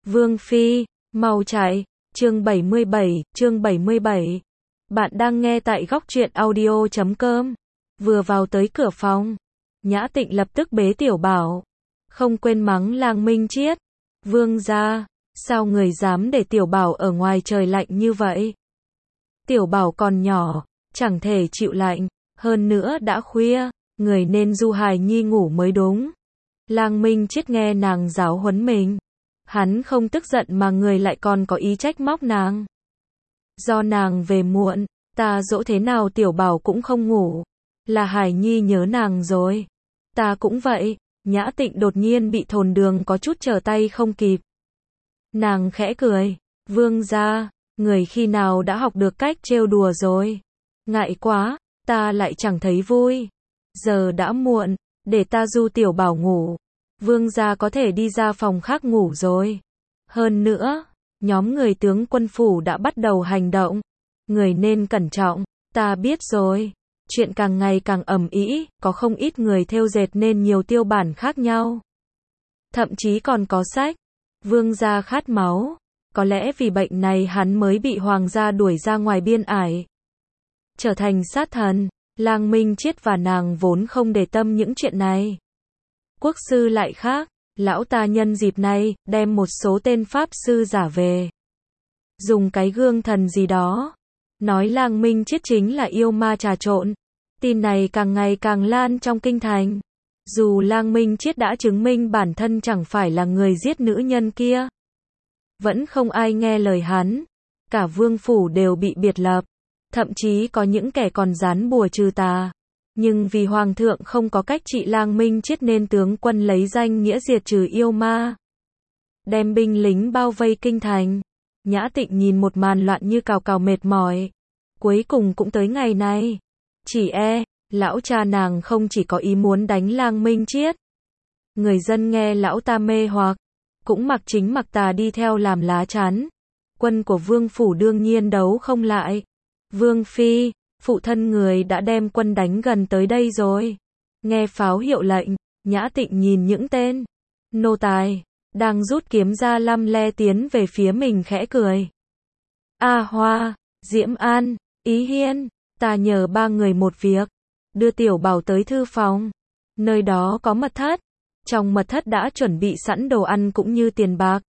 Vương Phi, mau chạy. Chương 77. Bạn đang nghe tại góc truyện audio.com. Vừa vào tới cửa phòng, Nhã Tịnh lập tức bế Tiểu Bảo. Không quên mắng Lang Minh Chiết. Vương gia, sao người dám để Tiểu Bảo ở ngoài trời lạnh như vậy? Tiểu Bảo còn nhỏ, chẳng thể chịu lạnh. Hơn nữa đã khuya, người nên du hài nhi ngủ mới đúng. Lang Minh Chiết nghe nàng giáo huấn mình. Hắn không tức giận mà người lại còn có ý trách móc nàng. Do nàng về muộn, ta dỗ thế nào Tiểu Bảo cũng không ngủ. Là Hải Nhi nhớ nàng rồi. Ta cũng vậy. Nhã Tịnh đột nhiên bị Thồn Đường có chút trở tay không kịp. Nàng khẽ cười. Vương gia, người khi nào đã học được cách trêu đùa rồi? Ngại quá, ta lại chẳng thấy vui. Giờ đã muộn, để ta du Tiểu Bảo ngủ. Vương gia có thể đi ra phòng khác ngủ rồi. Hơn nữa, nhóm người tướng quân phủ đã bắt đầu hành động. Người nên cẩn trọng, ta biết rồi. Chuyện càng ngày càng ầm ĩ, có không ít người thêu dệt nên nhiều tiêu bản khác nhau. Thậm chí còn có sách. Vương gia khát máu. Có lẽ vì bệnh này hắn mới bị hoàng gia đuổi ra ngoài biên ải. Trở thành sát thần, Lang Minh Chiết và nàng vốn không để tâm những chuyện này. Quốc sư lại khác, lão ta nhân dịp này, đem một số tên pháp sư giả về. Dùng cái gương thần gì đó. Nói Lang Minh Chiết chính là yêu ma trà trộn. Tin này càng ngày càng lan trong kinh thành. Dù Lang Minh Chiết đã chứng minh bản thân chẳng phải là người giết nữ nhân kia. Vẫn không ai nghe lời hắn. Cả vương phủ đều bị biệt lập. Thậm chí có những kẻ còn dán bùa trừ tà. Nhưng vì hoàng thượng không có cách trị Lang Minh Chiết nên tướng quân lấy danh nghĩa diệt trừ yêu ma. Đem binh lính bao vây kinh thành. Nhã Tịnh nhìn một màn loạn như cào cào mệt mỏi. Cuối cùng cũng tới ngày này. Chỉ lão cha nàng không chỉ có ý muốn đánh Lang Minh Chiết. Người dân nghe lão ta mê hoặc, cũng mặc chính mặc tà đi theo làm lá chắn. Quân của vương phủ đương nhiên đấu không lại. Vương Phi, phụ thân người đã đem quân đánh gần tới đây rồi. Nghe pháo hiệu lệnh, Nhã Tịnh nhìn những tên nô tài đang rút kiếm ra lăm le tiến về phía mình khẽ cười. A Hoa, Diễm An, Ý Hiên, ta nhờ ba người một việc. Đưa Tiểu Bảo tới thư phòng. Nơi đó có mật thất. Trong mật thất đã chuẩn bị sẵn đồ ăn cũng như tiền bạc.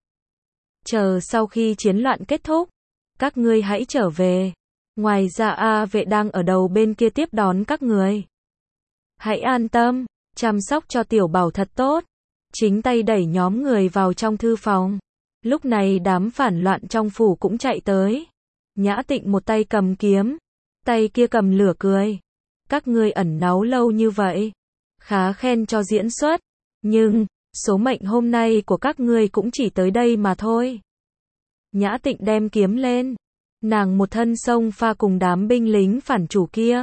Chờ sau khi chiến loạn kết thúc, các ngươi hãy trở về. Ngoài ra A Vệ đang ở đầu bên kia tiếp đón các người. Hãy an tâm, chăm sóc cho Tiểu Bảo thật tốt. Chính tay đẩy nhóm người vào trong thư phòng. Lúc này đám phản loạn trong phủ cũng chạy tới. Nhã Tịnh một tay cầm kiếm, tay kia cầm lửa cười. Các ngươi ẩn náu lâu như vậy. Khá khen cho diễn xuất. Nhưng, số mệnh hôm nay của các ngươi cũng chỉ tới đây mà thôi. Nhã Tịnh đem kiếm lên. Nàng một thân xông pha cùng đám binh lính phản chủ kia.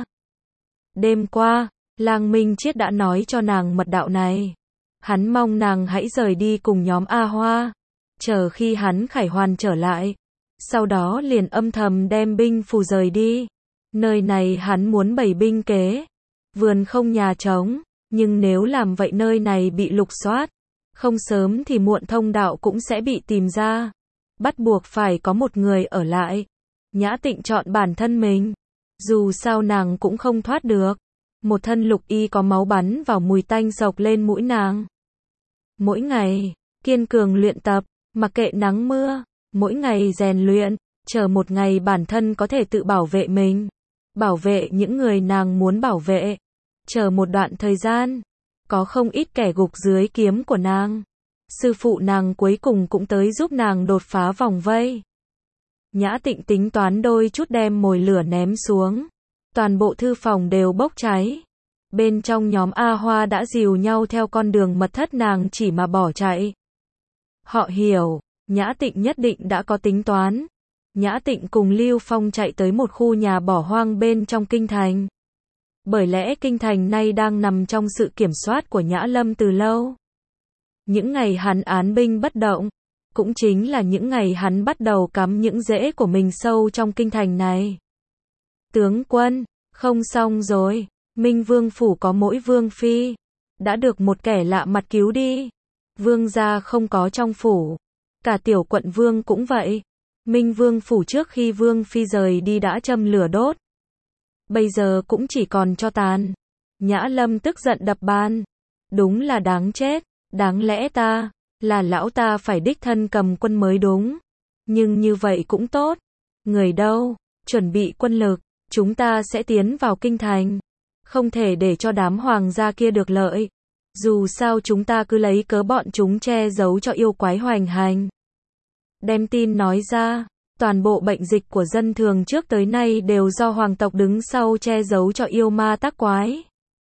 Đêm qua, Lang Minh Chiết đã nói cho nàng mật đạo này. Hắn mong nàng hãy rời đi cùng nhóm A Hoa. Chờ khi hắn khải hoàn trở lại. Sau đó liền âm thầm đem binh phù rời đi. Nơi này hắn muốn bày binh kế. Vườn không nhà trống. Nhưng nếu làm vậy nơi này bị lục soát. Không sớm thì muộn thông đạo cũng sẽ bị tìm ra. Bắt buộc phải có một người ở lại. Nhã Tịnh chọn bản thân mình. Dù sao nàng cũng không thoát được. Một thân lục y có máu bắn vào mùi tanh sộc lên mũi nàng. Mỗi ngày, kiên cường luyện tập, mặc kệ nắng mưa. Mỗi ngày rèn luyện, chờ một ngày bản thân có thể tự bảo vệ mình. Bảo vệ những người nàng muốn bảo vệ. Chờ một đoạn thời gian, có không ít kẻ gục dưới kiếm của nàng. Sư phụ nàng cuối cùng cũng tới giúp nàng đột phá vòng vây. Nhã Tịnh tính toán đôi chút đem mồi lửa ném xuống. Toàn bộ thư phòng đều bốc cháy. Bên trong nhóm A Hoa đã dìu nhau theo con đường mật thất nàng chỉ mà bỏ chạy. Họ hiểu, Nhã Tịnh nhất định đã có tính toán. Nhã Tịnh cùng Lưu Phong chạy tới một khu nhà bỏ hoang bên trong kinh thành. Bởi lẽ kinh thành nay đang nằm trong sự kiểm soát của Nhã Lâm từ lâu. Những ngày hắn án binh bất động, cũng chính là những ngày hắn bắt đầu cắm những rễ của mình sâu trong kinh thành này. Tướng quân, không xong rồi, Minh Vương phủ có mỗi Vương Phi. Đã được một kẻ lạ mặt cứu đi. Vương gia không có trong phủ. Cả Tiểu quận vương cũng vậy. Minh Vương phủ trước khi Vương Phi rời đi đã châm lửa đốt. Bây giờ cũng chỉ còn tro tàn. Nhã Lâm tức giận đập bàn. Đúng là đáng chết. Đáng lẽ ta, là lão ta phải đích thân cầm quân mới đúng. Nhưng như vậy cũng tốt. Người đâu? Chuẩn bị quân lực. Chúng ta sẽ tiến vào kinh thành. Không thể để cho đám hoàng gia kia được lợi. Dù sao chúng ta cứ lấy cớ bọn chúng che giấu cho yêu quái hoành hành. Đem tin nói ra. Toàn bộ bệnh dịch của dân thường trước tới nay đều do hoàng tộc đứng sau che giấu cho yêu ma tác quái.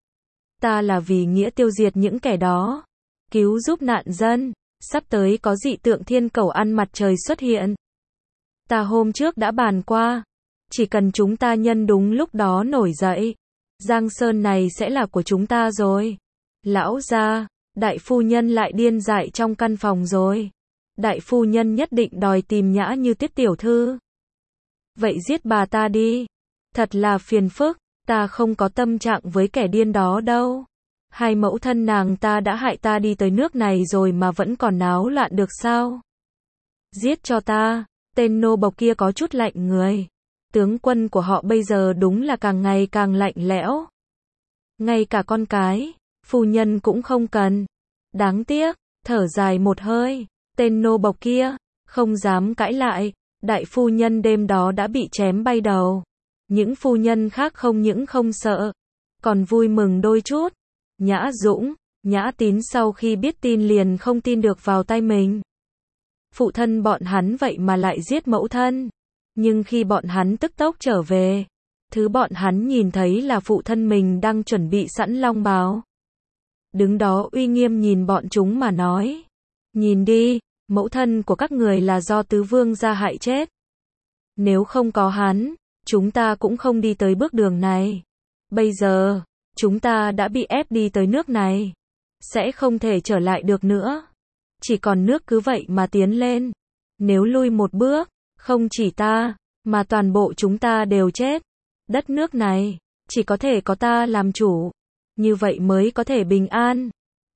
Ta là vì nghĩa tiêu diệt những kẻ đó. Cứu giúp nạn dân. Sắp tới có dị tượng thiên cẩu ăn mặt trời xuất hiện. Ta hôm trước đã bàn qua. Chỉ cần chúng ta nhân đúng lúc đó nổi dậy. Giang Sơn này sẽ là của chúng ta rồi. Lão gia, đại phu nhân lại điên dại trong căn phòng rồi. Đại phu nhân nhất định đòi tìm Nhã Như Tiết tiểu thư. Vậy giết bà ta đi. Thật là phiền phức, ta không có tâm trạng với kẻ điên đó đâu. Hai mẫu thân nàng ta đã hại ta đi tới nước này rồi mà vẫn còn náo loạn được sao? Giết cho ta, tên nô bộc kia có chút lạnh người. Tướng quân của họ bây giờ đúng là càng ngày càng lạnh lẽo. Ngay cả con cái, phu nhân cũng không cần. Đáng tiếc, thở dài một hơi, tên nô bộc kia, không dám cãi lại. Đại phu nhân đêm đó đã bị chém bay đầu. Những phu nhân khác không những không sợ, còn vui mừng đôi chút. Nhã Dũng, Nhã Tín sau khi biết tin liền không tin được vào tay mình. Phụ thân bọn hắn vậy mà lại giết mẫu thân. Nhưng khi bọn hắn tức tốc trở về, thứ bọn hắn nhìn thấy là phụ thân mình đang chuẩn bị sẵn long bào. Đứng đó uy nghiêm nhìn bọn chúng mà nói. Nhìn đi, mẫu thân của các người là do tứ vương gia hại chết. Nếu không có hắn, chúng ta cũng không đi tới bước đường này. Bây giờ, chúng ta đã bị ép đi tới nước này. Sẽ không thể trở lại được nữa. Chỉ còn nước cứ vậy mà tiến lên. Nếu lui một bước, không chỉ ta, mà toàn bộ chúng ta đều chết. Đất nước này, chỉ có thể có ta làm chủ. Như vậy mới có thể bình an.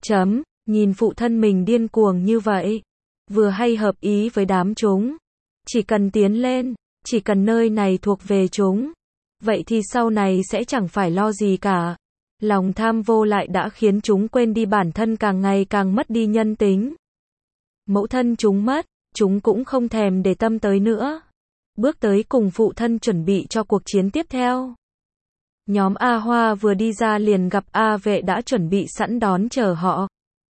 Nhìn phụ thân mình điên cuồng như vậy. Vừa hay hợp ý với đám chúng. Chỉ cần tiến lên, chỉ cần nơi này thuộc về chúng. Vậy thì sau này sẽ chẳng phải lo gì cả. Lòng tham vô lại đã khiến chúng quên đi bản thân càng ngày càng mất đi nhân tính. Mẫu thân chúng mất, chúng cũng không thèm để tâm tới nữa. Bước tới cùng phụ thân chuẩn bị cho cuộc chiến tiếp theo. Nhóm A Hoa vừa đi ra liền gặp A Vệ đã chuẩn bị sẵn đón chờ họ.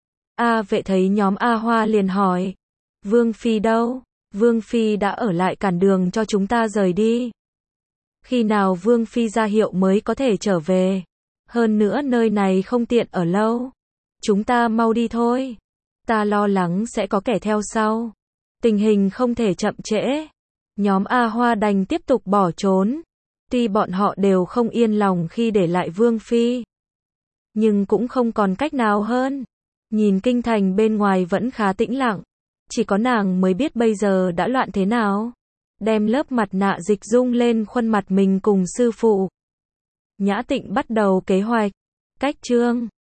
A Vệ thấy nhóm A Hoa liền hỏi. Vương Phi đâu? Vương Phi đã ở lại cản đường cho chúng ta rời đi. Khi nào Vương Phi ra hiệu mới có thể trở về? Hơn nữa nơi này không tiện ở lâu. Chúng ta mau đi thôi. Ta lo lắng sẽ có kẻ theo sau. Tình hình không thể chậm trễ. Nhóm A Hoa đành tiếp tục bỏ trốn. Tuy bọn họ đều không yên lòng khi để lại Vương Phi. Nhưng cũng không còn cách nào hơn. Nhìn kinh thành bên ngoài vẫn khá tĩnh lặng. Chỉ có nàng mới biết bây giờ đã loạn thế nào. Đem lớp mặt nạ dịch dung lên khuôn mặt mình cùng sư phụ. Nhã Tịnh bắt đầu kế hoạch. Cách chương